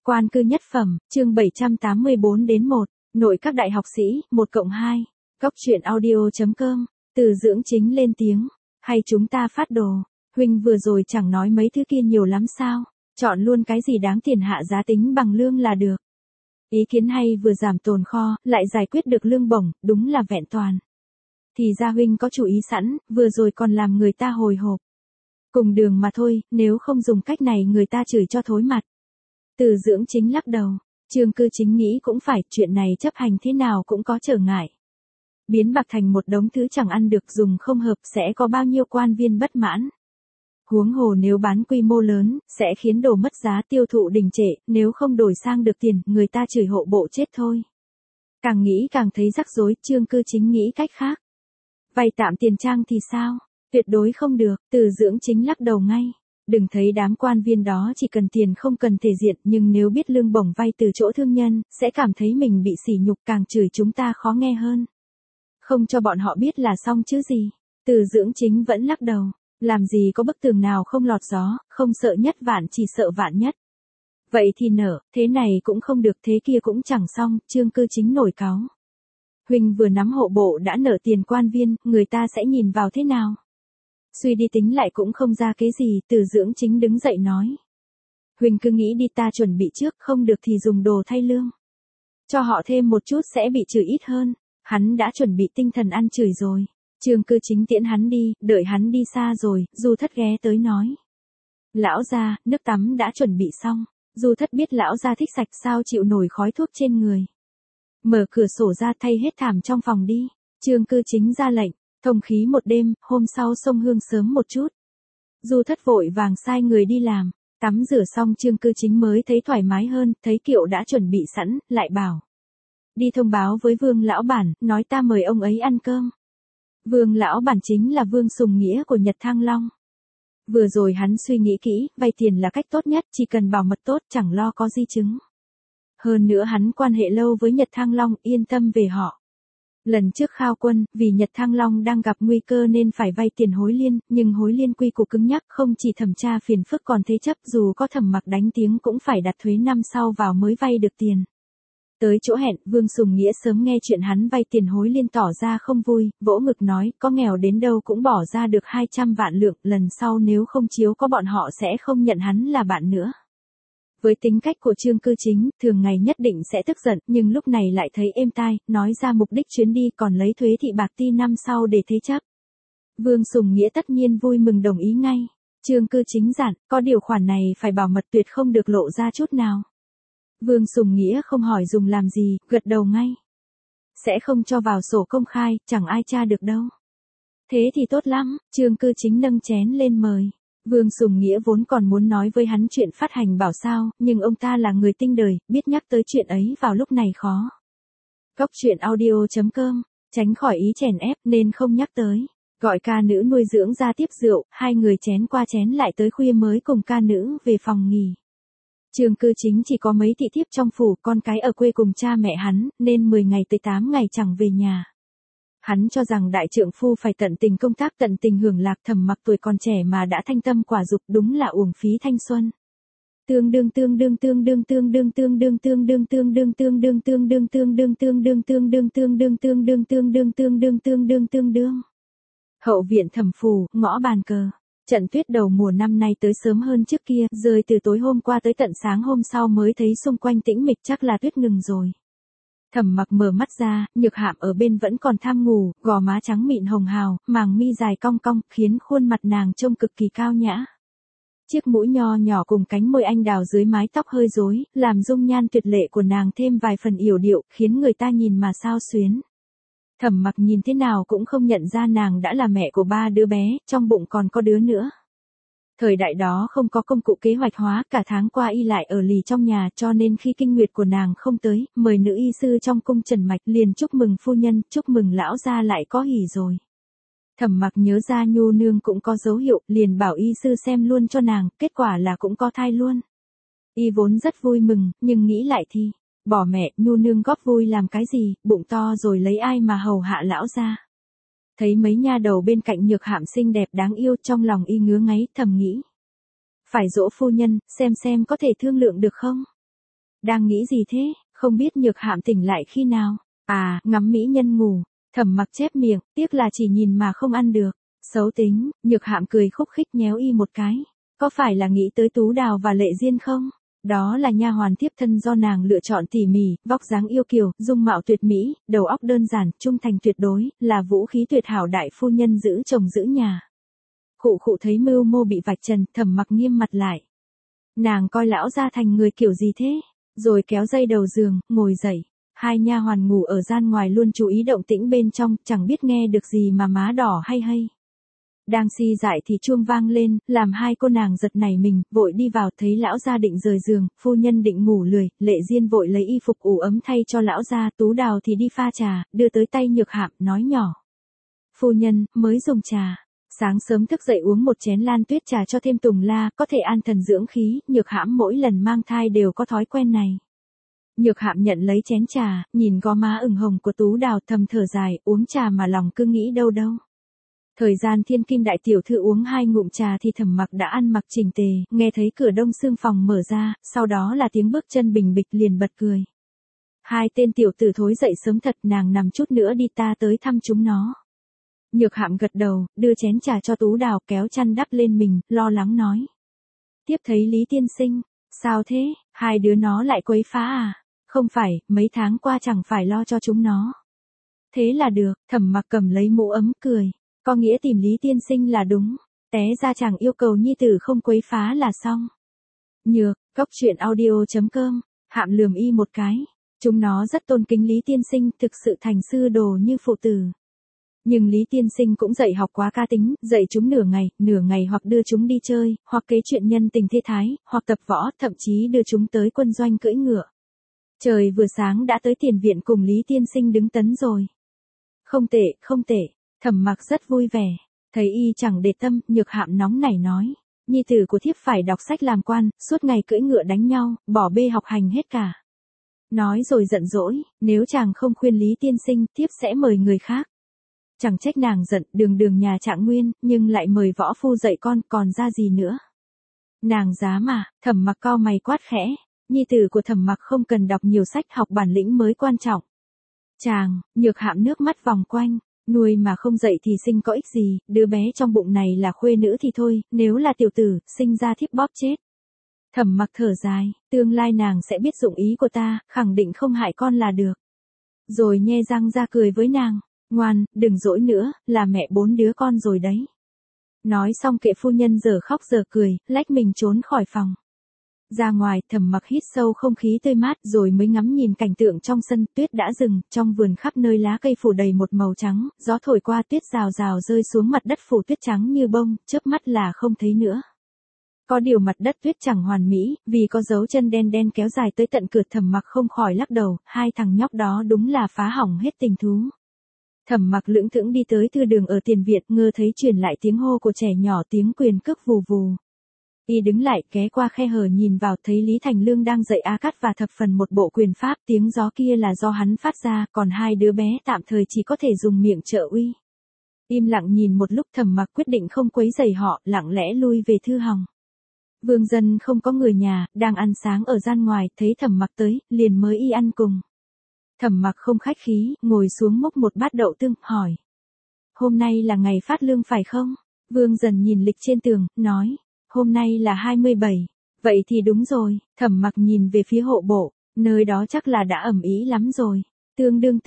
Quan cư nhất phẩm, chương 784 đến 1, nội các đại học sĩ, 1+2, góc truyện audio.com, từ dưỡng chính lên tiếng, hay chúng ta phát đồ, huynh vừa rồi chẳng nói mấy thứ kia nhiều lắm sao, chọn luôn cái gì đáng tiền hạ giá tính bằng lương là được. Ý kiến hay vừa giảm tồn kho, lại giải quyết được lương bổng, đúng là vẹn toàn. Thì ra huynh có chủ ý sẵn, vừa rồi còn làm người ta hồi hộp. Cùng đường mà thôi, nếu không dùng cách này người ta chửi cho thối mặt. Từ dưỡng chính lắc đầu, Trương Cư Chính nghĩ cũng phải, chuyện này chấp hành thế nào cũng có trở ngại. Biến bạc thành một đống thứ chẳng ăn được dùng không hợp sẽ có bao nhiêu quan viên bất mãn. Huống hồ nếu bán quy mô lớn, sẽ khiến đồ mất giá tiêu thụ đình trệ, nếu không đổi sang được tiền, người ta chửi hộ bộ chết thôi. Càng nghĩ càng thấy rắc rối, Trương Cư Chính nghĩ cách khác. Vay tạm tiền trang thì sao? Tuyệt đối không được, Từ dưỡng chính lắc đầu ngay. Đừng thấy đám quan viên đó chỉ cần tiền không cần thể diện, nhưng nếu biết lương bổng vay từ chỗ thương nhân, sẽ cảm thấy mình bị sỉ nhục, càng chửi chúng ta khó nghe hơn. Không cho bọn họ biết là xong chứ gì. Từ dưỡng chính vẫn lắc đầu. Làm gì có bức tường nào không lọt gió, không sợ nhất vạn chỉ sợ vạn nhất. Vậy thì nở, thế này cũng không được, thế kia cũng chẳng xong, Trương Cư Chính nổi cáu. Huynh vừa nắm hộ bộ đã nợ tiền quan viên, người ta sẽ nhìn vào thế nào? Suy đi tính lại cũng không ra cái gì, Từ dưỡng chính đứng dậy nói. Huynh cứ nghĩ đi, ta chuẩn bị trước, không được thì dùng đồ thay lương. Cho họ thêm một chút sẽ bị chửi ít hơn, hắn đã chuẩn bị tinh thần ăn chửi rồi. Trương Cư Chính tiễn hắn đi, đợi hắn đi xa rồi, Du Thất ghé tới nói. Lão gia, nước tắm đã chuẩn bị xong. Du Thất biết lão gia thích sạch sao chịu nổi khói thuốc trên người. Mở cửa sổ ra thay hết thảm trong phòng đi. Trương Cư Chính ra lệnh, thông khí một đêm, hôm sau xông hương sớm một chút. Du Thất vội vàng sai người đi làm, tắm rửa xong Trương Cư Chính mới thấy thoải mái hơn, thấy Kiệu đã chuẩn bị sẵn, lại bảo. Đi thông báo với Vương lão bản, nói ta mời ông ấy ăn cơm. Vương lão bản chính là Vương Sùng Nghĩa của Nhật Thăng Long. Vừa rồi hắn suy nghĩ kỹ, vay tiền là cách tốt nhất, chỉ cần bảo mật tốt, chẳng lo có di chứng. Hơn nữa hắn quan hệ lâu với Nhật Thăng Long, yên tâm về họ. Lần trước khao quân, vì Nhật Thăng Long đang gặp nguy cơ nên phải vay tiền Hối Liên, nhưng Hối Liên quy củ cứng nhắc, không chỉ thẩm tra phiền phức còn thế chấp, dù có Thẩm Mặc đánh tiếng cũng phải đặt thuế năm sau vào mới vay được tiền. Tới chỗ hẹn, Vương Sùng Nghĩa sớm nghe chuyện hắn vay tiền Hối Liên tỏ ra không vui, vỗ ngực nói, có nghèo đến đâu cũng bỏ ra được 200 vạn lượng, lần sau nếu không chiếu có bọn họ sẽ không nhận hắn là bạn nữa. Với tính cách của Trương Cư Chính, thường ngày nhất định sẽ tức giận, nhưng lúc này lại thấy êm tai, nói ra mục đích chuyến đi còn lấy thuế thị bạc ti năm sau để thế chấp. Vương Sùng Nghĩa tất nhiên vui mừng đồng ý ngay. Trương Cư Chính dặn, có điều khoản này phải bảo mật tuyệt không được lộ ra chút nào. Vương Sùng Nghĩa không hỏi dùng làm gì, gật đầu ngay. Sẽ không cho vào sổ công khai, chẳng ai tra được đâu. Thế thì tốt lắm, Trương Cư Chính nâng chén lên mời. Vương Sùng Nghĩa vốn còn muốn nói với hắn chuyện phát hành bảo sao, nhưng ông ta là người tinh đời, biết nhắc tới chuyện ấy vào lúc này khó. Góc truyện audio.com, tránh khỏi ý chèn ép nên không nhắc tới. Gọi ca nữ nuôi dưỡng ra tiếp rượu, hai người chén qua chén lại tới khuya mới cùng ca nữ về phòng nghỉ. Trương Cư Chính chỉ có mấy thị thiếp trong phủ, con cái ở quê cùng cha mẹ hắn, nên 10 ngày tới 8 ngày chẳng về nhà. Hắn cho rằng đại trượng phu phải tận tình công tác, tận tình hưởng lạc, Thẩm Mặc tuổi còn trẻ mà đã thanh tâm quả dục, đúng là uổng phí thanh xuân. Tương đương Hậu viện Thẩm phủ, ngõ bàn cờ. Trận tuyết đầu mùa năm nay tới sớm hơn trước kia, rơi từ tối hôm qua tới tận sáng hôm sau mới thấy xung quanh tĩnh mịch, chắc là tuyết ngừng rồi. Thẩm Mặc mở mắt ra, Nhược Hạm ở bên vẫn còn tham ngủ, gò má trắng mịn hồng hào, màng mi dài cong cong, khiến khuôn mặt nàng trông cực kỳ cao nhã. Chiếc mũi nho nhỏ cùng cánh môi anh đào dưới mái tóc hơi rối, làm dung nhan tuyệt lệ của nàng thêm vài phần yểu điệu, khiến người ta nhìn mà xao xuyến. Thẩm Mặc nhìn thế nào cũng không nhận ra nàng đã là mẹ của 3 đứa bé, trong bụng còn có đứa nữa. Thời đại đó không có công cụ kế hoạch hóa, cả tháng qua y lại ở lì trong nhà, cho nên khi kinh nguyệt của nàng không tới, mời nữ y sư trong cung trần mạch, liền chúc mừng phu nhân, chúc mừng lão gia lại có hỉ rồi. Thẩm Mặc nhớ ra Nhu nương cũng có dấu hiệu, liền bảo y sư xem luôn cho nàng, kết quả là cũng có thai luôn. Y vốn rất vui mừng, nhưng nghĩ lại thì, bỏ mẹ, Nhu nương góp vui làm cái gì, bụng to rồi lấy ai mà hầu hạ lão gia. Thấy mấy nha đầu bên cạnh Nhược Hạm xinh đẹp đáng yêu, trong lòng y ngứa ngáy, thầm nghĩ. Phải dỗ phu nhân, xem có thể thương lượng được không? Đang nghĩ gì thế, không biết Nhược Hạm tỉnh lại khi nào? À, ngắm mỹ nhân ngủ. Thẩm Mặc chép miệng, tiếc là chỉ nhìn mà không ăn được. Xấu tính, Nhược Hạm cười khúc khích nhéo y một cái. Có phải là nghĩ tới Tú Đào và Lệ Diên không? Đó là nha hoàn tiếp thân do nàng lựa chọn tỉ mỉ, vóc dáng yêu kiều, dung mạo tuyệt mỹ, đầu óc đơn giản, trung thành tuyệt đối, là vũ khí tuyệt hảo đại phu nhân giữ chồng giữ nhà. Khụ khụ thấy mưu mô bị vạch trần, Thẩm Mặc nghiêm mặt lại. Nàng coi lão gia thành người kiểu gì thế? Rồi kéo dây đầu giường, ngồi dậy. Hai nha hoàn ngủ ở gian ngoài luôn chú ý động tĩnh bên trong, chẳng biết nghe được gì mà má đỏ hay. Đang si dại thì chuông vang lên, làm hai cô nàng giật nảy mình, vội đi vào thấy lão gia định rời giường, phu nhân định ngủ lười, Lệ Diên vội lấy y phục ủ ấm thay cho lão gia, Tú Đào thì đi pha trà, đưa tới tay Nhược Hạm, nói nhỏ. Phu nhân, mới dùng trà. Sáng sớm thức dậy uống một chén lan tuyết trà cho thêm tùng la, có thể an thần dưỡng khí, Nhược Hãm mỗi lần mang thai đều có thói quen này. Nhược Hạm nhận lấy chén trà, nhìn gò má ửng hồng của Tú Đào thầm thở dài, uống trà mà lòng cứ nghĩ đâu. Thời gian thiên kim đại tiểu thư uống 2 ngụm trà thì Thẩm Mặc đã ăn mặc chỉnh tề, nghe thấy cửa đông xương phòng mở ra, sau đó là tiếng bước chân bình bịch liền bật cười. Hai tên tiểu tử thối dậy sớm thật, nàng nằm chút nữa đi ta tới thăm chúng nó. Nhược Hạm gật đầu, đưa chén trà cho Tú Đào kéo chăn đắp lên mình, lo lắng nói. Tiếp thấy Lý tiên sinh, sao thế, hai đứa nó lại quấy phá à? Không phải, mấy tháng qua chẳng phải lo cho chúng nó. Thế là được, Thẩm Mặc cầm lấy mũ ấm cười. Có nghĩa tìm Lý tiên sinh là đúng. Té ra chẳng yêu cầu nhi tử không quấy phá là xong. Nhược, góc truyện audio.com, Hạm lườm y một cái. Chúng nó rất tôn kính Lý tiên sinh, thực sự thành sư đồ như phụ tử. Nhưng Lý tiên sinh cũng dạy học quá ca tính, dạy chúng nửa ngày hoặc đưa chúng đi chơi, hoặc kể chuyện nhân tình thế thái, hoặc tập võ, thậm chí đưa chúng tới quân doanh cưỡi ngựa. Trời vừa sáng đã tới tiền viện cùng Lý tiên sinh đứng tấn rồi. Không tệ. Thẩm Mặc rất vui vẻ, thấy y chẳng để tâm, Nhược Hạm nóng nảy nói, nhi tử của thiếp phải đọc sách làm quan, suốt ngày cưỡi ngựa đánh nhau, bỏ bê học hành hết cả. Nói rồi giận dỗi, nếu chàng không khuyên Lý tiên sinh, thiếp sẽ mời người khác. Chẳng trách nàng giận, đường nhà Trạng Nguyên, nhưng lại mời võ phu dạy con, còn ra gì nữa. Nàng dám à, Thẩm Mặc cau mày quát khẽ, nhi tử của Thẩm Mặc không cần đọc nhiều sách, học bản lĩnh mới quan trọng. Chàng, Nhược Hạm nước mắt vòng quanh. Nuôi mà không dạy thì sinh có ích gì, đứa bé trong bụng này là khuê nữ thì thôi, nếu là tiểu tử, sinh ra thiếp bóp chết. Thẩm Mặc thở dài, tương lai nàng sẽ biết dụng ý của ta, khẳng định không hại con là được. Rồi nhe răng ra cười với nàng, ngoan, đừng dỗi nữa, là mẹ 4 đứa con rồi đấy. Nói xong kệ phu nhân giờ khóc giờ cười, lách mình trốn khỏi phòng. Ra ngoài, Thẩm Mặc hít sâu không khí tươi mát rồi mới ngắm nhìn cảnh tượng trong sân, tuyết đã dừng, trong vườn khắp nơi lá cây phủ đầy một màu trắng, gió thổi qua tuyết rào rào rơi xuống mặt đất phủ tuyết trắng như bông, chớp mắt là không thấy nữa. Có điều mặt đất tuyết chẳng hoàn mỹ, vì có dấu chân đen kéo dài tới tận cửa. Thẩm Mặc không khỏi lắc đầu, hai thằng nhóc đó đúng là phá hỏng hết tình thú. Thẩm Mặc lững thững đi tới thư đường ở tiền viện, ngơ thấy truyền lại tiếng hô của trẻ nhỏ, tiếng quyền cước vù vù. Y đứng lại, ghé qua khe hở nhìn vào, thấy Lý Thành Lương đang dạy A Cát và thập phần một bộ quyền pháp, tiếng gió kia là do hắn phát ra, còn hai đứa bé tạm thời chỉ có thể dùng miệng trợ uy. Im lặng nhìn một lúc, Thẩm Mặc quyết định không quấy rầy họ, lặng lẽ lui về thư hòng. Vương Dân không có người nhà, đang ăn sáng ở gian ngoài, thấy Thẩm Mặc tới, liền mời y ăn cùng. Thẩm Mặc không khách khí, ngồi xuống múc một bát đậu tương, hỏi. Hôm nay là ngày phát lương phải không? Vương Dần nhìn lịch trên tường, nói. Hôm nay là 27. Vậy thì đúng rồi. Thẩm Mặc nhìn về phía hộ bộ, nơi đó chắc là đã ẩm ý lắm rồi. Tương đương.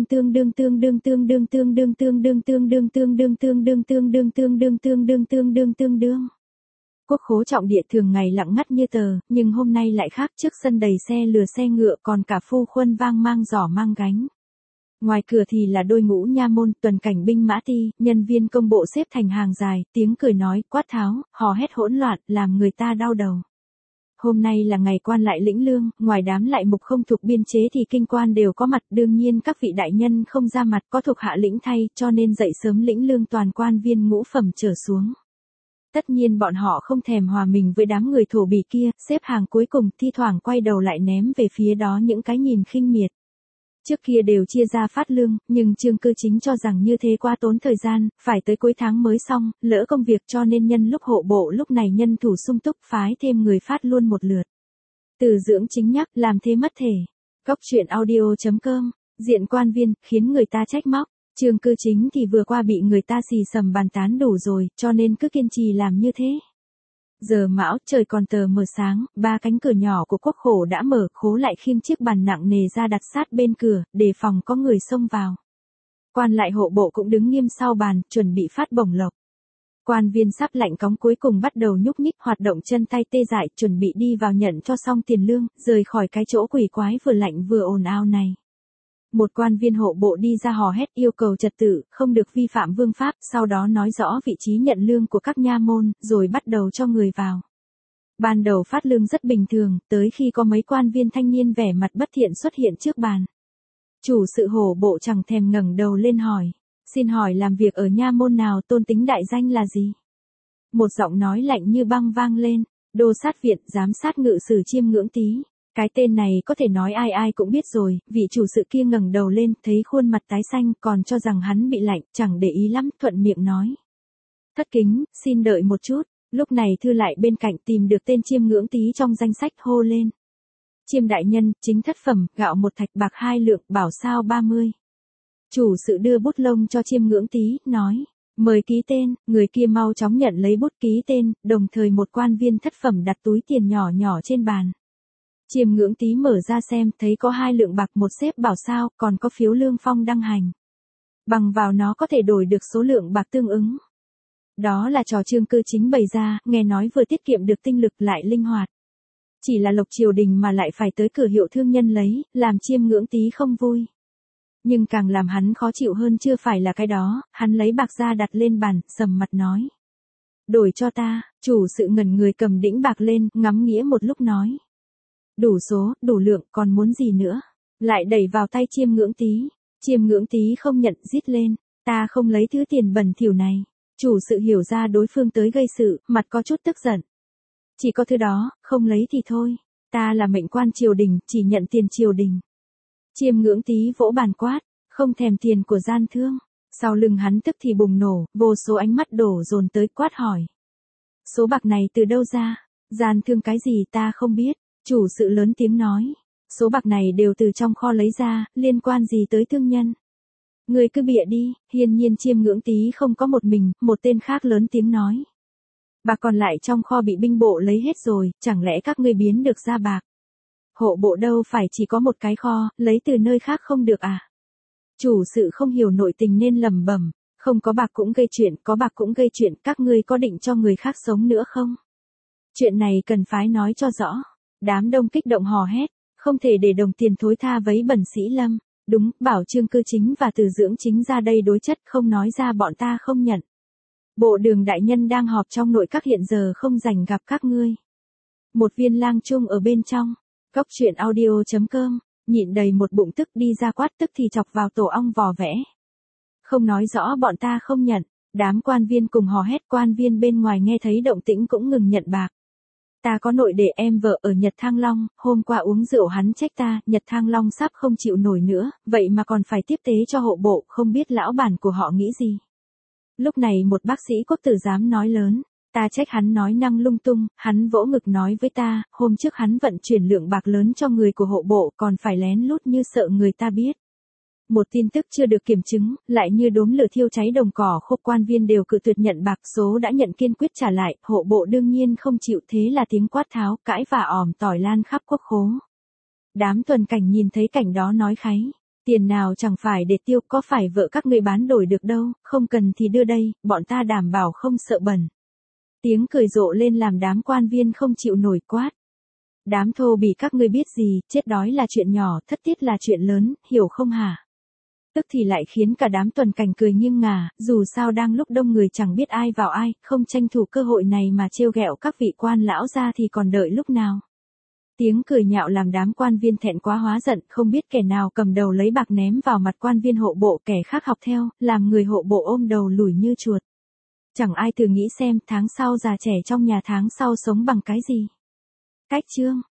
Quốc khố trọng địa thường ngày lặng ngắt như tờ, nhưng hôm nay lại khác, trước sân đầy xe lừa xe ngựa, còn cả phu khuân vang mang giỏ mang gánh. Ngoài cửa thì là đôi ngũ nha môn, tuần cảnh binh mã ti, nhân viên công bộ xếp thành hàng dài, tiếng cười nói, quát tháo, hò hét hỗn loạn, làm người ta đau đầu. Hôm nay là ngày quan lại lĩnh lương, ngoài đám lại mục không thuộc biên chế thì kinh quan đều có mặt, đương nhiên các vị đại nhân không ra mặt, có thuộc hạ lĩnh thay, cho nên dậy sớm lĩnh lương toàn quan viên ngũ phẩm trở xuống. Tất nhiên bọn họ không thèm hòa mình với đám người thổ bỉ kia, xếp hàng cuối cùng, thi thoảng quay đầu lại ném về phía đó những cái nhìn khinh miệt. Trước kia đều chia ra phát lương, nhưng Trương Cư Chính cho rằng như thế quá tốn thời gian, phải tới cuối tháng mới xong, lỡ công việc, cho nên nhân lúc hộ bộ lúc này nhân thủ sung túc, phái thêm người phát luôn một lượt. Từ dưỡng chính nhắc, làm thế mất thể. Cốc truyện audio.com, diện quan viên, khiến người ta trách móc. Trương Cư Chính thì vừa qua bị người ta xì xầm bàn tán đủ rồi, cho nên cứ kiên trì làm như thế. Giờ mão, trời còn tờ mờ sáng, ba cánh cửa nhỏ của quốc khổ đã mở, Khố lại khiêng chiếc bàn nặng nề ra đặt sát bên cửa, đề phòng có người xông vào. Quan lại hộ bộ cũng đứng nghiêm sau bàn, chuẩn bị phát bổng lộc. Quan viên sắp lạnh cóng cuối cùng bắt đầu nhúc nhích, hoạt động chân tay tê dại, chuẩn bị đi vào nhận cho xong tiền lương, rời khỏi cái chỗ quỷ quái vừa lạnh vừa ồn ào này. Một quan viên hộ bộ đi ra hò hét yêu cầu trật tự, không được vi phạm vương pháp, sau đó nói rõ vị trí nhận lương của các nha môn, rồi bắt đầu cho người vào. Ban đầu phát lương rất bình thường, tới khi có mấy quan viên thanh niên vẻ mặt bất thiện xuất hiện trước bàn. Chủ sự hộ bộ chẳng thèm ngẩng đầu lên hỏi, xin hỏi làm việc ở nha môn nào, tôn tính đại danh là gì? Một giọng nói lạnh như băng vang lên, đô sát viện, giám sát ngự sử Chiêm Ngưỡng Tý. Cái tên này có thể nói ai ai cũng biết rồi, vị chủ sự kia ngẩng đầu lên, thấy khuôn mặt tái xanh, còn cho rằng hắn bị lạnh, chẳng để ý lắm, thuận miệng nói. Thất kính, xin đợi một chút, lúc này thư lại bên cạnh tìm được tên Chiêm Ngưỡng Tý trong danh sách, hô lên. Chiêm đại nhân, chính thất phẩm, gạo 1 thạch bạc 2 lượng, bảo sao 30. Chủ sự đưa bút lông cho Chiêm Ngưỡng Tý, nói. Mời ký tên, người kia mau chóng nhận lấy bút ký tên, đồng thời một quan viên thất phẩm đặt túi tiền nhỏ nhỏ trên bàn. Chiêm Ngưỡng Tý mở ra xem, thấy có 2 lượng bạc, một xếp bảo sao, còn có phiếu lương phong đăng hành. Bằng vào nó có thể đổi được số lượng bạc tương ứng. Đó là trò Trương Cư Chính bày ra, nghe nói vừa tiết kiệm được tinh lực lại linh hoạt. Chỉ là lộc triều đình mà lại phải tới cửa hiệu thương nhân lấy, làm Chiêm Ngưỡng Tý không vui. Nhưng càng làm hắn khó chịu hơn chưa phải là cái đó, hắn lấy bạc ra đặt lên bàn, sầm mặt nói. Đổi cho ta, chủ sự ngẩn người cầm đĩnh bạc lên, ngắm nghĩa một lúc nói. Đủ số, đủ lượng, còn muốn gì nữa? Lại đẩy vào tay Chiêm Ngưỡng Tý. Chiêm Ngưỡng Tý không nhận, rít lên. Ta không lấy thứ tiền bẩn thỉu này. Chủ sự hiểu ra đối phương tới gây sự, mặt có chút tức giận. Chỉ có thứ đó, không lấy thì thôi. Ta là mệnh quan triều đình, chỉ nhận tiền triều đình. Chiêm Ngưỡng Tý vỗ bàn quát, không thèm tiền của gian thương. Sau lưng hắn tức thì bùng nổ, vô số ánh mắt đổ dồn tới, quát hỏi. Số bạc này từ đâu ra? Gian thương cái gì ta không biết. Chủ sự lớn tiếng nói. Số bạc này đều từ trong kho lấy ra, liên quan gì tới thương nhân? Người cứ bịa đi. Hiển nhiên Chiêm Ngưỡng Tý không có một mình, một tên khác lớn tiếng nói. Bạc còn lại trong kho bị binh bộ lấy hết rồi, chẳng lẽ các ngươi biến được ra bạc? Hộ bộ đâu phải chỉ có một cái kho, lấy từ nơi khác không được à? Chủ sự không hiểu nội tình nên lẩm bẩm, không có bạc cũng gây chuyện, có bạc cũng gây chuyện, các ngươi có định cho người khác sống nữa không? Chuyện này cần phái nói cho rõ. Đám đông kích động hò hét, không thể để đồng tiền thối tha vấy bẩn sĩ lâm. Đúng, bảo Trương Cư Chính và Từ Dưỡng Chính ra đây đối chất, không nói ra bọn ta không nhận. Bộ Đường đại nhân đang họp trong nội các hiện giờ không rảnh gặp các ngươi. Một viên lang trung ở bên trong. Cốc truyện audio.com, nhịn đầy một bụng tức đi ra quát, tức thì chọc vào tổ ong vò vẽ. Không nói rõ bọn ta không nhận, đám quan viên cùng hò hét, quan viên bên ngoài nghe thấy động tĩnh cũng ngừng nhận bạc. Ta có nội đệ em vợ ở Nhật Thăng Long, hôm qua uống rượu hắn trách ta, Nhật Thăng Long sắp không chịu nổi nữa, vậy mà còn phải tiếp tế cho hộ bộ, không biết lão bản của họ nghĩ gì. Lúc này một bác sĩ quốc tử giám nói lớn. Ta trách hắn nói năng lung tung, hắn vỗ ngực nói với ta, hôm trước hắn vận chuyển lượng bạc lớn cho người của hộ bộ, còn phải lén lút như sợ người ta biết. Một tin tức chưa được kiểm chứng, lại như đốm lửa thiêu cháy đồng cỏ khô, quan viên đều cự tuyệt nhận bạc, số đã nhận kiên quyết trả lại, hộ bộ đương nhiên không chịu, thế là tiếng quát tháo, cãi và ỏm tỏi lan khắp quốc khố. Đám tuần cảnh nhìn thấy cảnh đó nói kháy. Tiền nào chẳng phải để tiêu, có phải vợ các ngươi bán đổi được đâu, không cần thì đưa đây, bọn ta đảm bảo không sợ bẩn. Tiếng cười rộ lên làm đám quan viên không chịu nổi, quát. Đám thô bỉ các ngươi biết gì, chết đói là chuyện nhỏ, thất tiết là chuyện lớn, hiểu không hả? Tức thì lại khiến cả đám tuần cảnh cười nghiêng ngả, dù sao đang lúc đông người chẳng biết ai vào ai, không tranh thủ cơ hội này mà trêu ghẹo các vị quan lão ra thì còn đợi lúc nào. Tiếng cười nhạo làm đám quan viên thẹn quá hóa giận, không biết kẻ nào cầm đầu lấy bạc ném vào mặt quan viên hộ bộ, kẻ khác học theo, làm người hộ bộ ôm đầu lủi như chuột. Chẳng ai thử nghĩ xem tháng sau già trẻ trong nhà tháng sau sống bằng cái gì. Cách chương.